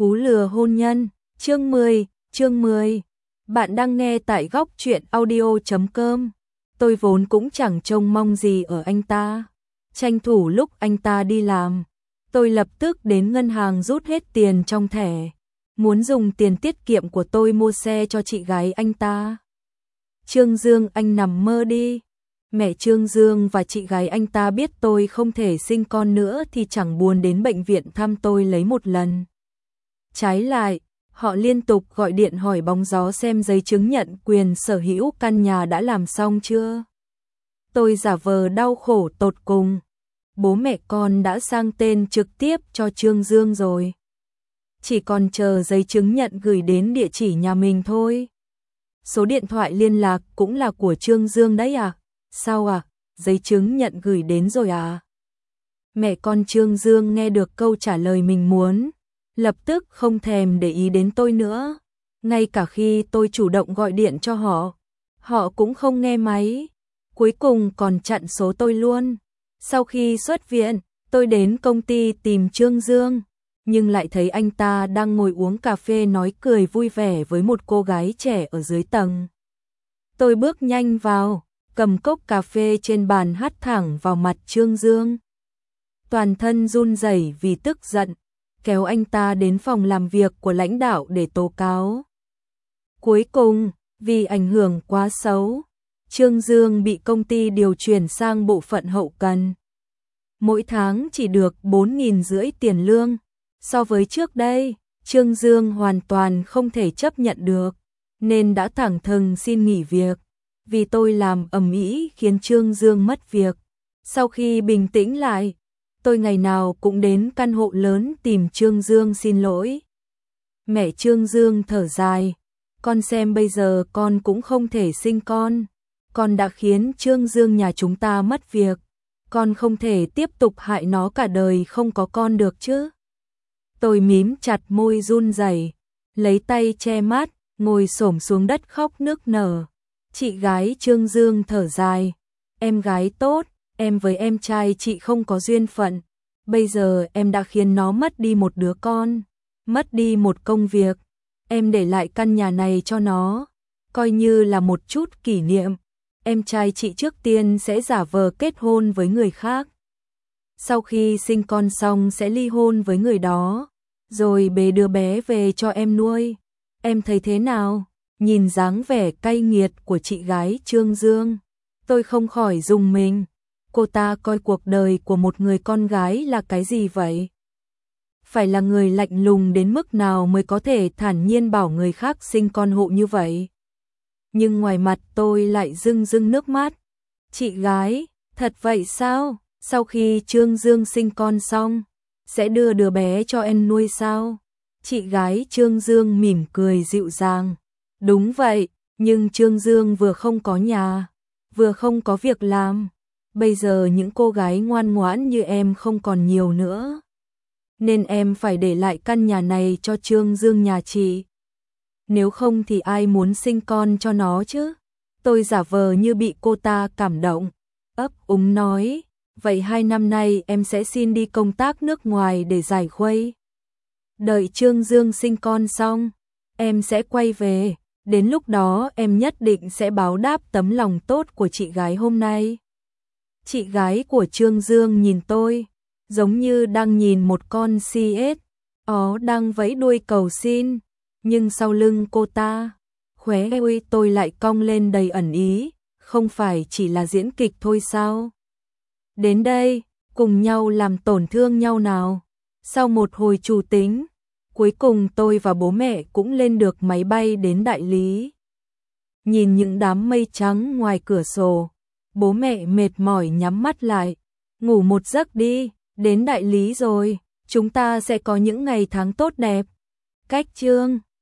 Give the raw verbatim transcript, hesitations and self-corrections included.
Cú lừa hôn nhân, chương mười, chương mười. Bạn đang nghe tại góc truyện audio chấm com. Tôi vốn cũng chẳng trông mong gì ở anh ta. Tranh thủ lúc anh ta đi làm, tôi lập tức đến ngân hàng rút hết tiền trong thẻ. Muốn dùng tiền tiết kiệm của tôi mua xe cho chị gái anh ta. Trương Dương, anh nằm mơ đi. Mẹ Trương Dương và chị gái anh ta biết tôi không thể sinh con nữa thì chẳng buồn đến bệnh viện thăm tôi lấy một lần. Trái lại, họ liên tục gọi điện hỏi bóng gió xem giấy chứng nhận quyền sở hữu căn nhà đã làm xong chưa. Tôi giả vờ đau khổ tột cùng. Bố mẹ con đã sang tên trực tiếp cho Trương Dương rồi. Chỉ còn chờ giấy chứng nhận gửi đến địa chỉ nhà mình thôi. Số điện thoại liên lạc cũng là của Trương Dương đấy à? Sao à? Giấy chứng nhận gửi đến rồi à? Mẹ con Trương Dương nghe được câu trả lời mình muốn, lập tức không thèm để ý đến tôi nữa. Ngay cả khi tôi chủ động gọi điện cho họ, họ cũng không nghe máy. Cuối cùng còn chặn số tôi luôn. Sau khi xuất viện, tôi đến công ty tìm Trương Dương, nhưng lại thấy anh ta đang ngồi uống cà phê nói cười vui vẻ với một cô gái trẻ ở dưới tầng. Tôi bước nhanh vào, cầm cốc cà phê trên bàn hắt thẳng vào mặt Trương Dương. Toàn thân run rẩy vì tức giận, kéo anh ta đến phòng làm việc của lãnh đạo để tố cáo. Cuối cùng, vì ảnh hưởng quá xấu, Trương Dương bị công ty điều chuyển sang bộ phận hậu cần. Mỗi tháng chỉ được bốn nghìn rưỡi tiền lương. So với trước đây, Trương Dương hoàn toàn không thể chấp nhận được, nên đã thẳng thừng xin nghỉ việc. Vì tôi làm ầm ĩ khiến Trương Dương mất việc. Sau khi bình tĩnh lại, tôi ngày nào cũng đến căn hộ lớn tìm Trương Dương xin lỗi. Mẹ Trương Dương thở dài, con xem bây giờ con cũng không thể sinh con. Con đã khiến Trương Dương nhà chúng ta mất việc. Con không thể tiếp tục hại nó cả đời không có con được chứ. Tôi mím chặt môi run rẩy, lấy tay che mắt, ngồi xổm xuống đất khóc nức nở. Chị gái Trương Dương thở dài, em gái tốt, em với em trai chị không có duyên phận. Bây giờ em đã khiến nó mất đi một đứa con, mất đi một công việc. Em để lại căn nhà này cho nó, coi như là một chút kỷ niệm. Em trai chị trước tiên sẽ giả vờ kết hôn với người khác. Sau khi sinh con xong sẽ ly hôn với người đó, rồi bế đứa bé về cho em nuôi. Em thấy thế nào? Nhìn dáng vẻ cay nghiệt của chị gái Trương Dương, tôi không khỏi rùng mình. Cô ta coi cuộc đời của một người con gái là cái gì vậy? Phải là người lạnh lùng đến mức nào mới có thể thản nhiên bảo người khác sinh con hộ như vậy? Nhưng ngoài mặt tôi lại rưng rưng nước mắt. Chị gái, thật vậy sao? Sau khi Trương Dương sinh con xong, sẽ đưa đứa bé cho em nuôi sao? Chị gái Trương Dương mỉm cười dịu dàng. Đúng vậy, nhưng Trương Dương vừa không có nhà, vừa không có việc làm. Bây giờ những cô gái ngoan ngoãn như em không còn nhiều nữa. Nên em phải để lại căn nhà này cho Trương Dương nhà chị. Nếu không thì ai muốn sinh con cho nó chứ? Tôi giả vờ như bị cô ta cảm động, ấp úng nói, vậy hai năm nay em sẽ xin đi công tác nước ngoài để giải khuây. Đợi Trương Dương sinh con xong, em sẽ quay về, đến lúc đó em nhất định sẽ báo đáp tấm lòng tốt của chị gái hôm nay. Chị gái của Trương Dương nhìn tôi, giống như đang nhìn một con xê ét ó đang vẫy đuôi cầu xin. Nhưng sau lưng cô ta, khóe môi tôi lại cong lên đầy ẩn ý, không phải chỉ là diễn kịch thôi sao? Đến đây, cùng nhau làm tổn thương nhau nào. Sau một hồi trù tính, cuối cùng tôi và bố mẹ cũng lên được máy bay đến Đại Lý. Nhìn những đám mây trắng ngoài cửa sổ, bố mẹ mệt mỏi nhắm mắt lại, ngủ một giấc đi, đến Đại Lý rồi, chúng ta sẽ có những ngày tháng tốt đẹp. Cách chương